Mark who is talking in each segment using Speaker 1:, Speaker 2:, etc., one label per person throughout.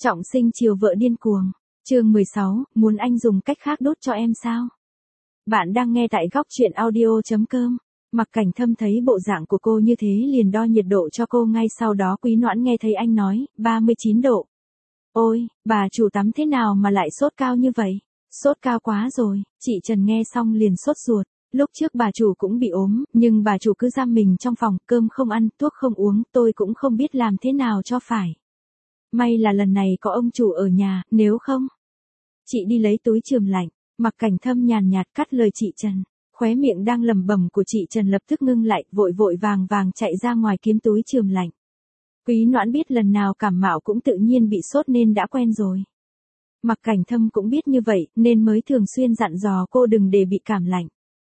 Speaker 1: Trọng sinh chiều vợ điên cuồng. Chương 16, muốn anh dùng cách khác đốt cho em sao? Bạn đang nghe tại góc truyện audio.com. Mặc Cảnh Thâm thấy bộ dạng của cô như thế liền đo nhiệt độ cho cô, ngay sau đó Quý Noãn nghe thấy anh nói, 39 độ. Ôi, bà chủ tắm thế nào mà lại sốt cao như vậy? Sốt cao quá rồi. Chị Trần nghe xong liền sốt ruột. Lúc trước bà chủ cũng bị ốm, nhưng bà chủ cứ giam mình trong phòng, cơm không ăn, thuốc không uống, tôi cũng không biết làm thế nào cho phải. May là lần này có ông chủ ở nhà, nếu không. Chị đi lấy túi chườm lạnh. Mặc Cảnh Thâm nhàn nhạt cắt lời chị Trần. Khóe miệng đang lẩm bẩm của chị Trần lập tức ngưng lại, vội vội vàng vàng chạy ra ngoài kiếm túi chườm lạnh. Quý Noãn biết lần nào cảm mạo cũng tự nhiên bị sốt nên đã quen rồi. Mặc Cảnh Thâm cũng biết như vậy nên mới thường xuyên dặn dò cô đừng để bị cảm lạnh.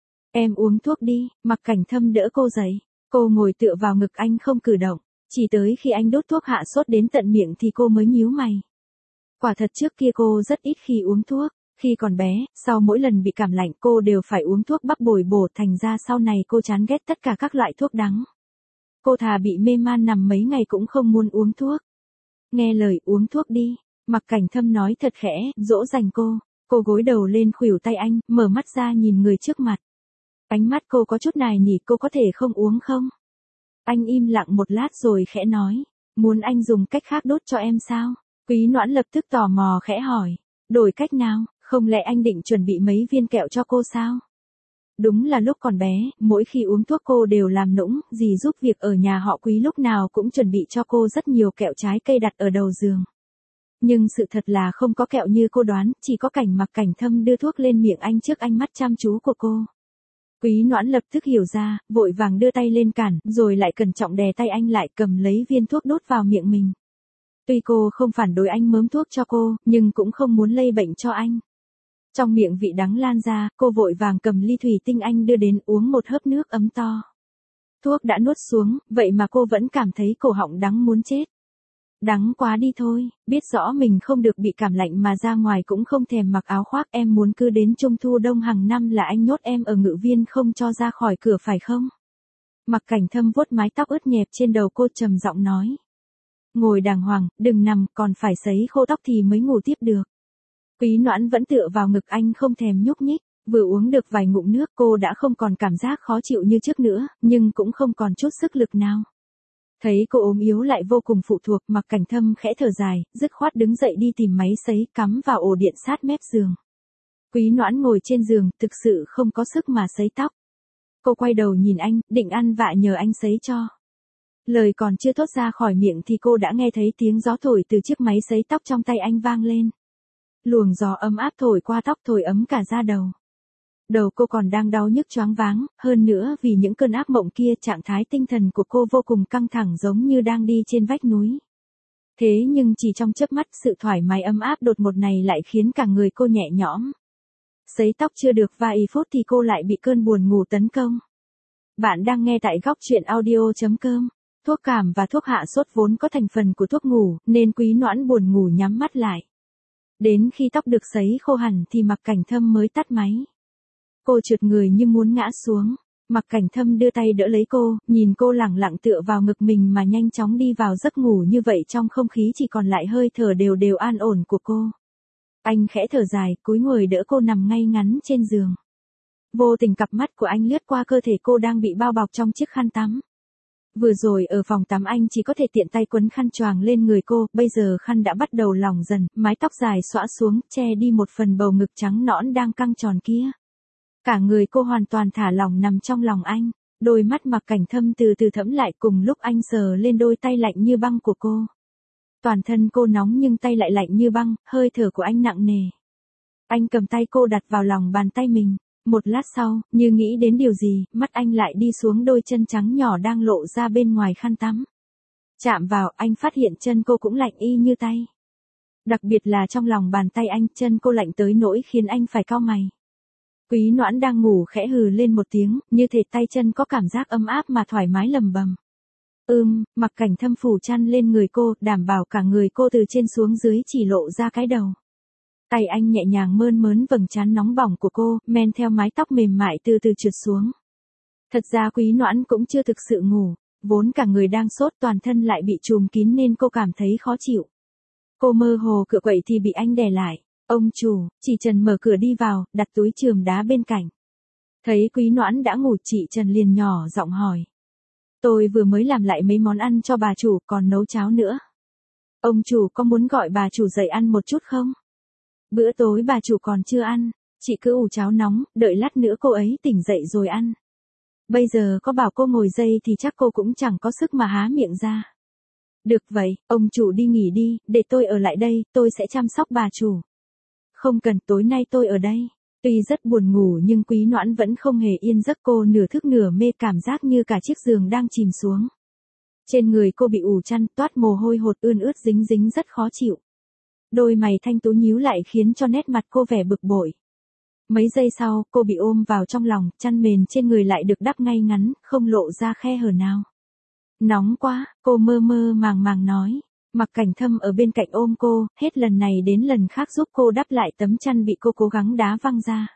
Speaker 1: Em uống thuốc đi. Mặc Cảnh Thâm đỡ cô dậy. Cô ngồi tựa vào ngực anh không cử động. Chỉ tới khi anh đốt thuốc hạ sốt đến tận miệng thì cô mới nhíu mày. Quả thật trước kia cô rất ít khi uống thuốc. Khi còn bé, sau mỗi lần bị cảm lạnh cô đều phải uống thuốc bắc bồi bổ, thành ra sau này cô chán ghét tất cả các loại thuốc đắng. Cô thà bị mê man nằm mấy ngày cũng không muốn uống thuốc. Nghe lời uống thuốc đi. Mặc Cảnh Thâm nói thật khẽ, dỗ dành cô. Cô gối đầu lên khuỷu tay anh, mở mắt ra nhìn người trước mặt. Ánh mắt cô có chút nài nỉ, cô có thể không uống không? Anh im lặng một lát rồi khẽ nói, muốn anh dùng cách khác đốt cho em sao? Quý Noãn lập tức tò mò khẽ hỏi, đổi cách nào, không lẽ anh định chuẩn bị mấy viên kẹo cho cô sao? Đúng là lúc còn bé, mỗi khi uống thuốc cô đều làm nũng, dì giúp việc ở nhà họ Quý lúc nào cũng chuẩn bị cho cô rất nhiều kẹo trái cây đặt ở đầu giường. Nhưng sự thật là không có kẹo như cô đoán, chỉ có cảnh Mặc Cảnh Thâm đưa thuốc lên miệng anh trước ánh mắt chăm chú của cô. Quý Noãn lập tức hiểu ra, vội vàng đưa tay lên cản, rồi lại cẩn trọng đè tay anh lại, cầm lấy viên thuốc đốt vào miệng mình. Tuy cô không phản đối anh mớm thuốc cho cô, nhưng cũng không muốn lây bệnh cho anh. Trong miệng vị đắng lan ra, cô vội vàng cầm ly thủy tinh anh đưa đến, uống một hớp nước ấm to. Thuốc đã nuốt xuống, vậy mà cô vẫn cảm thấy cổ họng đắng muốn chết. Đắng quá đi thôi, biết rõ mình không được bị cảm lạnh mà ra ngoài cũng không thèm mặc áo khoác, em muốn cứ đến Trung Thu Đông hàng năm là anh nhốt em ở Ngự Viên không cho ra khỏi cửa phải không? Mặc Cảnh Thâm vuốt mái tóc ướt nhẹp trên đầu cô trầm giọng nói. Ngồi đàng hoàng, đừng nằm, còn phải sấy khô tóc thì mới ngủ tiếp được. Quý Noãn vẫn tựa vào ngực anh không thèm nhúc nhích, vừa uống được vài ngụm nước cô đã không còn cảm giác khó chịu như trước nữa, nhưng cũng không còn chút sức lực nào. Thấy cô ốm yếu lại vô cùng phụ thuộc, Mặc Cảnh Thâm khẽ thở dài, dứt khoát đứng dậy đi tìm máy sấy, cắm vào ổ điện sát mép giường. Quý Noãn ngồi trên giường, thực sự không có sức mà sấy tóc. Cô quay đầu nhìn anh, định ăn vạ nhờ anh sấy cho. Lời còn chưa thốt ra khỏi miệng thì cô đã nghe thấy tiếng gió thổi từ chiếc máy sấy tóc trong tay anh vang lên. Luồng gió ấm áp thổi qua tóc, thổi ấm cả da đầu. Đầu cô còn đang đau nhức choáng váng, hơn nữa vì những cơn ác mộng kia, trạng thái tinh thần của cô vô cùng căng thẳng giống như đang đi trên vách núi. Thế nhưng chỉ trong chớp mắt, sự thoải mái ấm áp đột ngột này lại khiến cả người cô nhẹ nhõm. Sấy tóc chưa được vài phút thì cô lại bị cơn buồn ngủ tấn công. Bạn đang nghe tại góc truyện audio.com. Thuốc cảm và thuốc hạ sốt vốn có thành phần của thuốc ngủ, nên Quý Noãn buồn ngủ nhắm mắt lại. Đến khi tóc được sấy khô hẳn thì Mặc Cảnh Thâm mới tắt máy. Cô trượt người như muốn ngã xuống. Mặc Cảnh Thâm đưa tay đỡ lấy cô, nhìn cô lẳng lặng tựa vào ngực mình mà nhanh chóng đi vào giấc ngủ, như vậy trong không khí chỉ còn lại hơi thở đều đều an ổn của cô. Anh khẽ thở dài, cúi người đỡ cô nằm ngay ngắn trên giường. Vô tình cặp mắt của anh lướt qua cơ thể cô đang bị bao bọc trong chiếc khăn tắm. Vừa rồi ở phòng tắm anh chỉ có thể tiện tay quấn khăn choàng lên người cô, bây giờ khăn đã bắt đầu lỏng dần, mái tóc dài xõa xuống, che đi một phần bầu ngực trắng nõn đang căng tròn kia. Cả người cô hoàn toàn thả lỏng nằm trong lòng anh, đôi mắt Mặc Cảnh Thâm từ từ thẫm lại cùng lúc anh sờ lên đôi tay lạnh như băng của cô. Toàn thân cô nóng nhưng tay lại lạnh như băng, hơi thở của anh nặng nề. Anh cầm tay cô đặt vào lòng bàn tay mình. Một lát sau, như nghĩ đến điều gì, mắt anh lại đi xuống đôi chân trắng nhỏ đang lộ ra bên ngoài khăn tắm. Chạm vào, anh phát hiện chân cô cũng lạnh y như tay. Đặc biệt là trong lòng bàn tay anh, chân cô lạnh tới nỗi khiến anh phải cau mày. Quý Noãn đang ngủ khẽ hừ lên một tiếng, như thể tay chân có cảm giác ấm áp mà thoải mái lầm bầm. Mặc Cảnh Thâm phủ chăn lên người cô, đảm bảo cả người cô từ trên xuống dưới chỉ lộ ra cái đầu. Tay anh nhẹ nhàng mơn mớn vầng trán nóng bỏng của cô, men theo mái tóc mềm mại từ từ trượt xuống. Thật ra Quý Noãn cũng chưa thực sự ngủ, vốn cả người đang sốt, toàn thân lại bị trùm kín nên cô cảm thấy khó chịu. Cô mơ hồ cựa quậy thì bị anh đè lại. Ông chủ, chị Trần mở cửa đi vào, đặt túi chườm đá bên cạnh. Thấy Quý Noãn đã ngủ, chị Trần liền nhỏ giọng hỏi. Tôi vừa mới làm lại mấy món ăn cho bà chủ, còn nấu cháo nữa. Ông chủ có muốn gọi bà chủ dậy ăn một chút không? Bữa tối bà chủ còn chưa ăn, chị cứ ủ cháo nóng, đợi lát nữa cô ấy tỉnh dậy rồi ăn. Bây giờ có bảo cô ngồi dậy thì chắc cô cũng chẳng có sức mà há miệng ra. Được vậy, ông chủ đi nghỉ đi, để tôi ở lại đây, tôi sẽ chăm sóc bà chủ. Không cần, tối nay tôi ở đây. Tuy rất buồn ngủ nhưng Quý Noãn vẫn không hề yên giấc, cô nửa thức nửa mê, cảm giác như cả chiếc giường đang chìm xuống. Trên người cô bị ủ chăn, toát mồ hôi hột ươn ướt dính dính rất khó chịu. Đôi mày thanh tú nhíu lại khiến cho nét mặt cô vẻ bực bội. Mấy giây sau, cô bị ôm vào trong lòng, chăn mền trên người lại được đắp ngay ngắn, không lộ ra khe hở nào. Nóng quá, cô mơ mơ màng màng nói. Mặc Cảnh Thâm ở bên cạnh ôm cô, hết lần này đến lần khác giúp cô đắp lại tấm chăn bị cô cố gắng đá văng ra.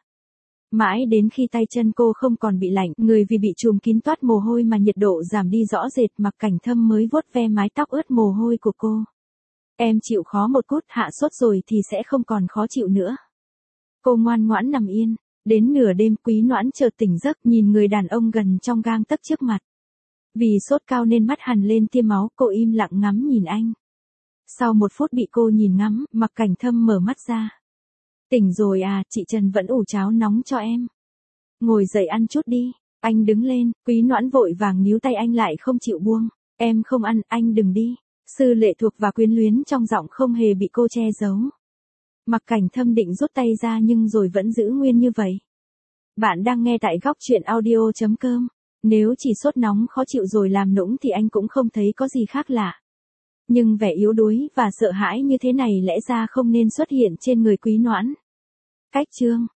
Speaker 1: Mãi đến khi tay chân cô không còn bị lạnh, người vì bị trùm kín toát mồ hôi mà nhiệt độ giảm đi rõ rệt, Mặc Cảnh Thâm mới vuốt ve mái tóc ướt mồ hôi của cô. Em chịu khó một chút, hạ sốt rồi thì sẽ không còn khó chịu nữa. Cô ngoan ngoãn nằm yên. Đến nửa đêm, Quý Noãn chợt tỉnh giấc, nhìn người đàn ông gần trong gang tấc trước mặt. Vì sốt cao nên mắt hằn lên tia máu, cô im lặng ngắm nhìn anh. Sau 1 phút bị cô nhìn ngắm, Mặc Cảnh Thâm mở mắt ra. Tỉnh rồi à, chị Trần vẫn ủ cháo nóng cho em. Ngồi dậy ăn chút đi. Anh đứng lên, Quý Noãn vội vàng níu tay anh lại không chịu buông. Em không ăn, anh đừng đi. Sự lệ thuộc và quyến luyến trong giọng không hề bị cô che giấu. Mặc Cảnh Thâm định rút tay ra nhưng rồi vẫn giữ nguyên như vậy. Bạn đang nghe tại góc truyện audio.com. Nếu chỉ sốt nóng khó chịu rồi làm nũng thì anh cũng không thấy có gì khác lạ. Nhưng vẻ yếu đuối và sợ hãi như thế này lẽ ra không nên xuất hiện trên người Quý Noãn. Cách chương